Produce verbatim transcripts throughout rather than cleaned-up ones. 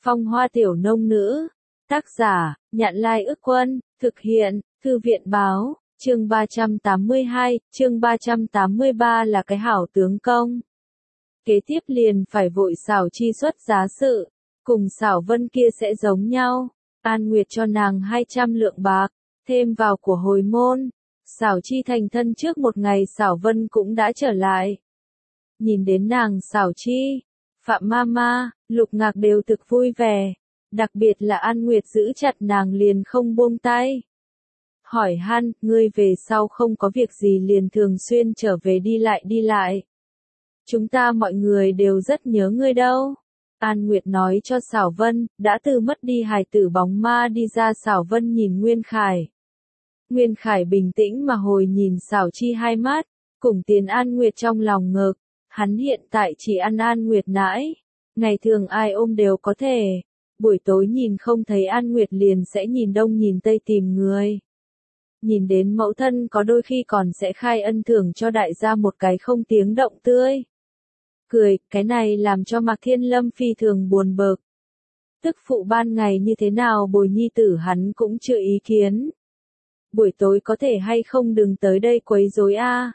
Phong Hoa Tiểu Nông Nữ. Tác giả, Nhạn Lai Ức Quân, thực hiện, Thư viện Báo, chương ba trăm tám mươi hai, chương ba trăm tám mươi ba là cái hảo tướng công. Kế tiếp liền phải vội xảo chi xuất giá sự, cùng xảo vân kia sẽ giống nhau, An Nguyệt cho nàng hai trăm lượng bạc, thêm vào của hồi môn, xảo chi thành thân trước một ngày xảo vân cũng đã trở lại. Nhìn đến nàng xảo chi, Phạm Mama, Lục Ngạc đều thực vui vẻ, đặc biệt là An Nguyệt giữ chặt nàng liền không buông tay. Hỏi han, ngươi về sau không có việc gì liền thường xuyên trở về đi lại đi lại. Chúng ta mọi người đều rất nhớ ngươi đâu. An Nguyệt nói cho Xảo Vân, đã từ mất đi hài tử bóng ma đi ra. Xảo Vân nhìn Nguyên Khải. Nguyên Khải bình tĩnh mà hồi nhìn Xảo Chi hai mắt, cùng tiến An Nguyệt trong lòng ngực. Hắn hiện tại chỉ ăn An Nguyệt nãi. Ngày thường ai ôm đều có thể. Buổi tối nhìn không thấy An Nguyệt liền sẽ nhìn đông nhìn tây tìm người. Nhìn đến mẫu thân có đôi khi còn sẽ khai ân thưởng cho đại gia một cái không tiếng động tươi. Cười, cái này làm cho Mạc Thiên Lâm phi thường buồn bực. Tức phụ ban ngày như thế nào bồi nhi tử hắn cũng chưa ý kiến. Buổi tối có thể hay không đừng tới đây quấy rối a.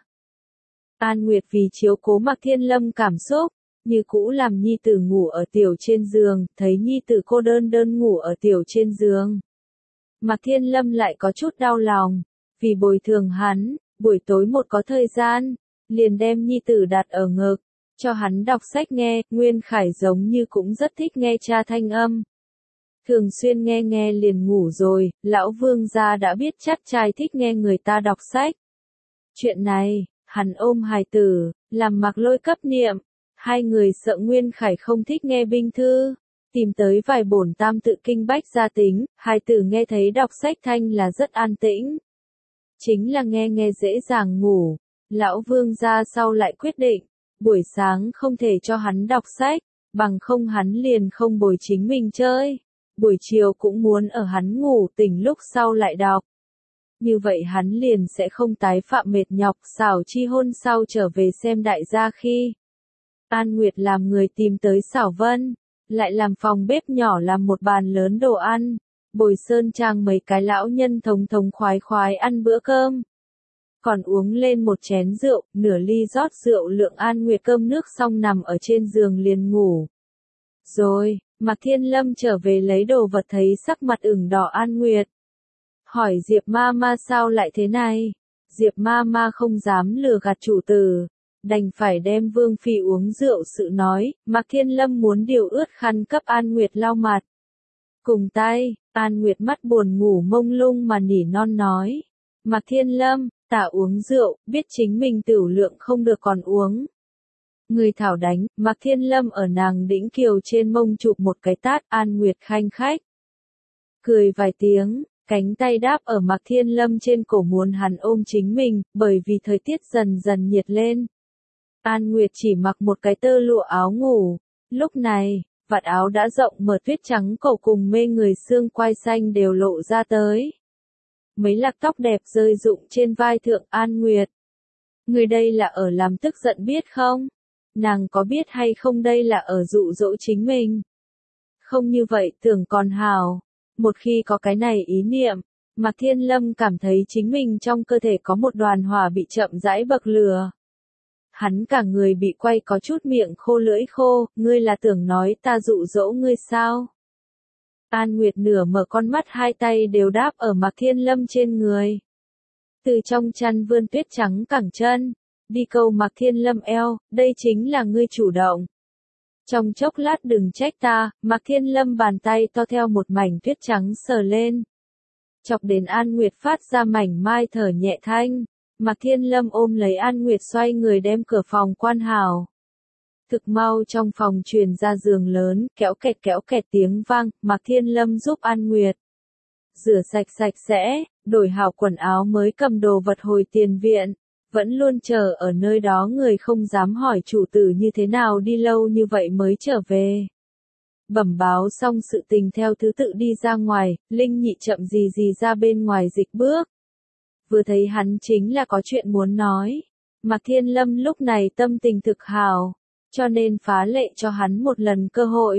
An Nguyệt vì chiếu cố Mạc Thiên Lâm cảm xúc, như cũ làm nhi tử ngủ ở tiểu trên giường, thấy nhi tử cô đơn đơn ngủ ở tiểu trên giường. Mạc Thiên Lâm lại có chút đau lòng, vì bồi thường hắn, buổi tối một có thời gian, liền đem nhi tử đặt ở ngực, cho hắn đọc sách nghe. Nguyên Khải giống như cũng rất thích nghe cha thanh âm. Thường xuyên nghe nghe liền ngủ rồi, lão vương gia đã biết chắc trai thích nghe người ta đọc sách. Chuyện này, hắn ôm hài tử, làm Mạc Lôi cấp niệm, hai người sợ Nguyên Khải không thích nghe binh thư. Tìm tới vài bổn tam tự kinh bách gia tính, hai tử nghe thấy đọc sách thanh là rất an tĩnh. Chính là nghe nghe dễ dàng ngủ, lão vương gia sau lại quyết định, buổi sáng không thể cho hắn đọc sách, bằng không hắn liền không bồi chính mình chơi, buổi chiều cũng muốn ở hắn ngủ tỉnh lúc sau lại đọc. Như vậy hắn liền sẽ không tái phạm mệt nhọc. Xảo Chi hôn sau trở về xem đại gia khi. An Nguyệt làm người tìm tới Xảo Vân. Lại làm phòng bếp nhỏ làm một bàn lớn đồ ăn, bồi sơn trang mấy cái lão nhân thống thống khoái khoái ăn bữa cơm. Còn uống lên một chén rượu, nửa ly rót rượu lượng. An Nguyệt cơm nước xong nằm ở trên giường liền ngủ. Rồi, Mạc Thiên Lâm trở về lấy đồ vật thấy sắc mặt ửng đỏ An Nguyệt. Hỏi Diệp Mama sao lại thế này? Diệp Mama không dám lừa gạt chủ tử. Đành phải đem Vương Phi uống rượu sự nói, Mạc Thiên Lâm muốn điều ướt khăn cấp An Nguyệt lau mặt. Cùng tay, An Nguyệt mắt buồn ngủ mông lung mà nỉ non nói. Mạc Thiên Lâm, ta uống rượu, biết chính mình tửu lượng không được còn uống. Người thảo đánh, Mạc Thiên Lâm ở nàng đĩnh kiều trên mông chụp một cái tát. An Nguyệt khanh khách. Cười vài tiếng. Cánh tay đáp ở Mạc Thiên Lâm trên cổ muốn hắn ôm chính mình, bởi vì thời tiết dần dần nhiệt lên. An Nguyệt chỉ mặc một cái tơ lụa áo ngủ. Lúc này, vạt áo đã rộng mở, tuyết trắng cổ cùng mê người xương quai xanh đều lộ ra tới. Mấy lạc tóc đẹp rơi rụng trên vai thượng. An Nguyệt, người đây là ở làm tức giận biết không? Nàng có biết hay không đây là ở dụ dỗ chính mình? Không như vậy tưởng còn hào. Một khi có cái này ý niệm, Mạc Thiên Lâm cảm thấy chính mình trong cơ thể có một đoàn hỏa bị chậm rãi bậc lửa. Hắn cả người bị quay có chút miệng khô lưỡi khô. Ngươi là tưởng nói ta dụ dỗ ngươi sao? An Nguyệt nửa mở con mắt, hai tay đều đáp ở Mạc Thiên Lâm trên người. Từ trong chăn vươn tuyết trắng cẳng chân, đi câu Mạc Thiên Lâm eo, đây chính là ngươi chủ động. Trong chốc lát đừng trách ta. Mạc Thiên Lâm bàn tay to theo một mảnh tuyết trắng sờ lên. Chọc đến An Nguyệt phát ra mảnh mai thở nhẹ thanh. Mạc Thiên Lâm ôm lấy An Nguyệt xoay người đem cửa phòng quan hảo. Thực mau trong phòng truyền ra giường lớn, kéo kẹt kéo kẹt tiếng vang. Mạc Thiên Lâm giúp An Nguyệt rửa sạch sạch sẽ, đổi hảo quần áo mới cầm đồ vật hồi tiền viện. Vẫn luôn chờ ở nơi đó người không dám hỏi chủ tử như thế nào đi lâu như vậy mới trở về. Bẩm báo xong sự tình theo thứ tự đi ra ngoài, Linh Nhị chậm gì gì ra bên ngoài dịch bước. Vừa thấy hắn chính là có chuyện muốn nói. Mạc Thiên Lâm lúc này tâm tình thực hào, cho nên phá lệ cho hắn một lần cơ hội.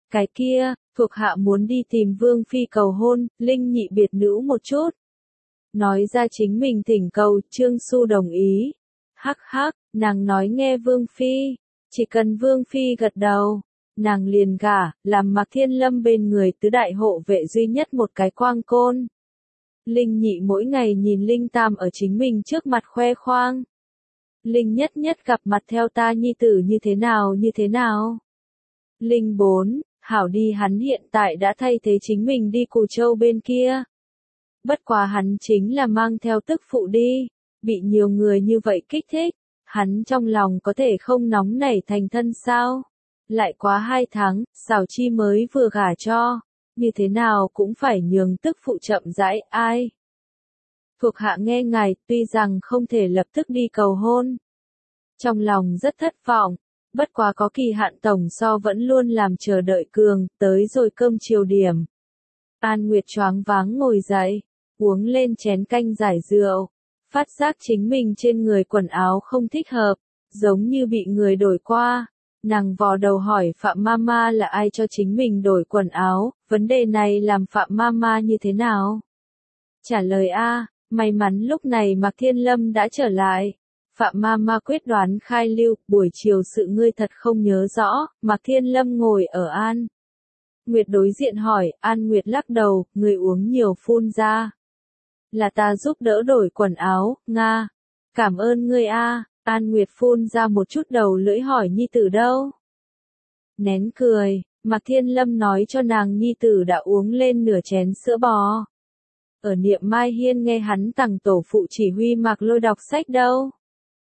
Cái kia, thuộc hạ muốn đi tìm Vương Phi cầu hôn, Linh Nhị biệt nữ một chút. Nói ra chính mình thỉnh cầu, Trương Xu đồng ý. Hắc hắc, nàng nói nghe Vương Phi, chỉ cần Vương Phi gật đầu, nàng liền gả, làm Mạc Thiên Lâm bên người tứ đại hộ vệ duy nhất một cái quang côn. Linh Nhị mỗi ngày nhìn Linh Tam ở chính mình trước mặt khoe khoang. Linh nhất nhất gặp mặt theo ta nhi tử như thế nào như thế nào. Linh bốn, hảo đi, hắn hiện tại đã thay thế chính mình đi Cù Châu bên kia. Bất quá hắn chính là mang theo tức phụ đi, bị nhiều người như vậy kích thích, hắn trong lòng có thể không nóng nảy thành thân sao. Lại quá hai tháng, Sào Chi mới vừa gả cho, như thế nào cũng phải nhường tức phụ chậm rãi, ai. Thuộc hạ nghe ngài, tuy rằng không thể lập tức đi cầu hôn. Trong lòng rất thất vọng, bất quá có kỳ hạn tổng so vẫn luôn làm chờ đợi cường, tới rồi cơm chiều điểm. An Nguyệt choáng váng ngồi dậy, uống lên chén canh giải rượu, phát giác chính mình trên người quần áo không thích hợp, giống như bị người đổi qua. Nàng vò đầu hỏi Phạm Mama là ai cho chính mình đổi quần áo, vấn đề này làm Phạm Mama như thế nào? Trả lời a, may mắn lúc này Mạc Thiên Lâm đã trở lại. Phạm Mama quyết đoán khai lưu, buổi chiều sự ngươi thật không nhớ rõ, Mạc Thiên Lâm ngồi ở An Nguyệt đối diện hỏi, An Nguyệt lắc đầu, người uống nhiều phun ra. Là ta giúp đỡ đổi quần áo, Nga. Cảm ơn ngươi a. An Nguyệt phun ra một chút đầu lưỡi hỏi nhi tử đâu. Nén cười, Mạc Thiên Lâm nói cho nàng nhi tử đã uống lên nửa chén sữa bò. Ở Niệm Mai Hiên nghe hắn tằng tổ phụ chỉ huy Mạc Lôi đọc sách đâu.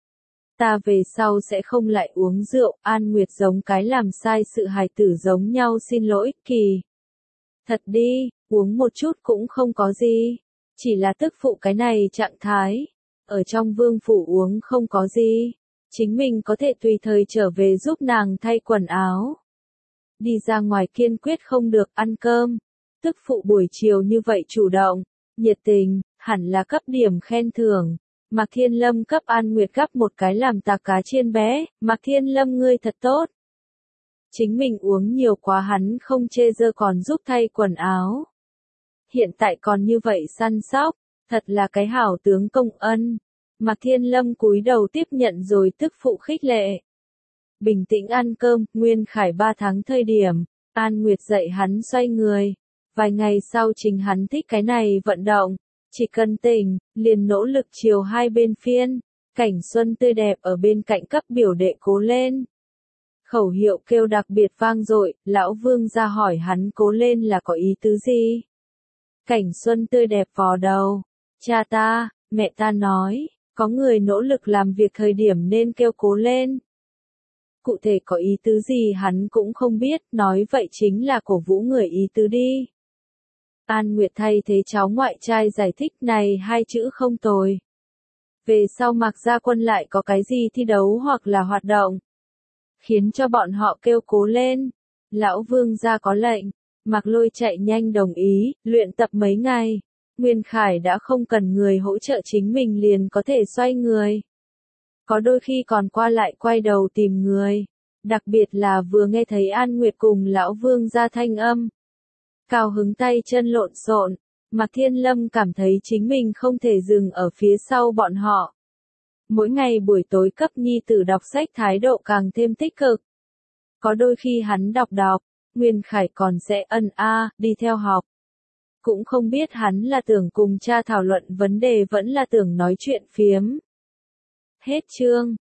Ta về sau sẽ không lại uống rượu, An Nguyệt giống cái làm sai sự hài tử giống nhau xin lỗi, kỳ. Thật đi, uống một chút cũng không có gì. Chỉ là tức phụ cái này trạng thái. Ở trong vương phủ uống không có gì. Chính mình có thể tùy thời trở về giúp nàng thay quần áo. Đi ra ngoài kiên quyết không được ăn cơm. Tức phụ buổi chiều như vậy chủ động, nhiệt tình, hẳn là cấp điểm khen thưởng. Mạc Thiên Lâm cấp An Nguyệt gắp một cái làm tạc cá chiên bé, Mạc Thiên Lâm ngươi thật tốt. Chính mình uống nhiều quá hắn không chê dơ còn giúp thay quần áo. Hiện tại còn như vậy săn sóc, thật là cái hảo tướng công ân. Mạc Thiên Lâm cúi đầu tiếp nhận rồi tức phụ khích lệ. Bình tĩnh ăn cơm, Nguyên Khải ba tháng thời điểm, An Nguyệt dạy hắn xoay người. Vài ngày sau chính hắn thích cái này vận động. Chỉ cần tỉnh, liền nỗ lực chiều hai bên phiên, cảnh xuân tươi đẹp ở bên cạnh cấp biểu đệ cố lên. Khẩu hiệu kêu đặc biệt vang dội, lão Vương ra hỏi hắn cố lên là có ý tứ gì? Cảnh xuân tươi đẹp vò đầu, cha ta, mẹ ta nói, có người nỗ lực làm việc thời điểm nên kêu cố lên. Cụ thể có ý tứ gì hắn cũng không biết, nói vậy chính là cổ vũ người ý tứ đi. An Nguyệt thay thế cháu ngoại trai giải thích này hai chữ không tồi. Về sau Mạc Gia Quân lại có cái gì thi đấu hoặc là hoạt động, khiến cho bọn họ kêu cố lên. Lão Vương gia có lệnh, Mạc Lôi chạy nhanh đồng ý, luyện tập mấy ngày. Nguyên Khải đã không cần người hỗ trợ chính mình liền có thể xoay người. Có đôi khi còn qua lại quay đầu tìm người. Đặc biệt là vừa nghe thấy An Nguyệt cùng Lão Vương gia thanh âm. Cao hứng tay chân lộn xộn, Mạc Thiên Lâm cảm thấy chính mình không thể dừng ở phía sau bọn họ. Mỗi ngày buổi tối cấp nhi tử đọc sách thái độ càng thêm tích cực. Có đôi khi hắn đọc đọc, Nguyên Khải còn sẽ ân a, đi theo học. Cũng không biết hắn là tưởng cùng cha thảo luận vấn đề vẫn là tưởng nói chuyện phiếm. Hết chương.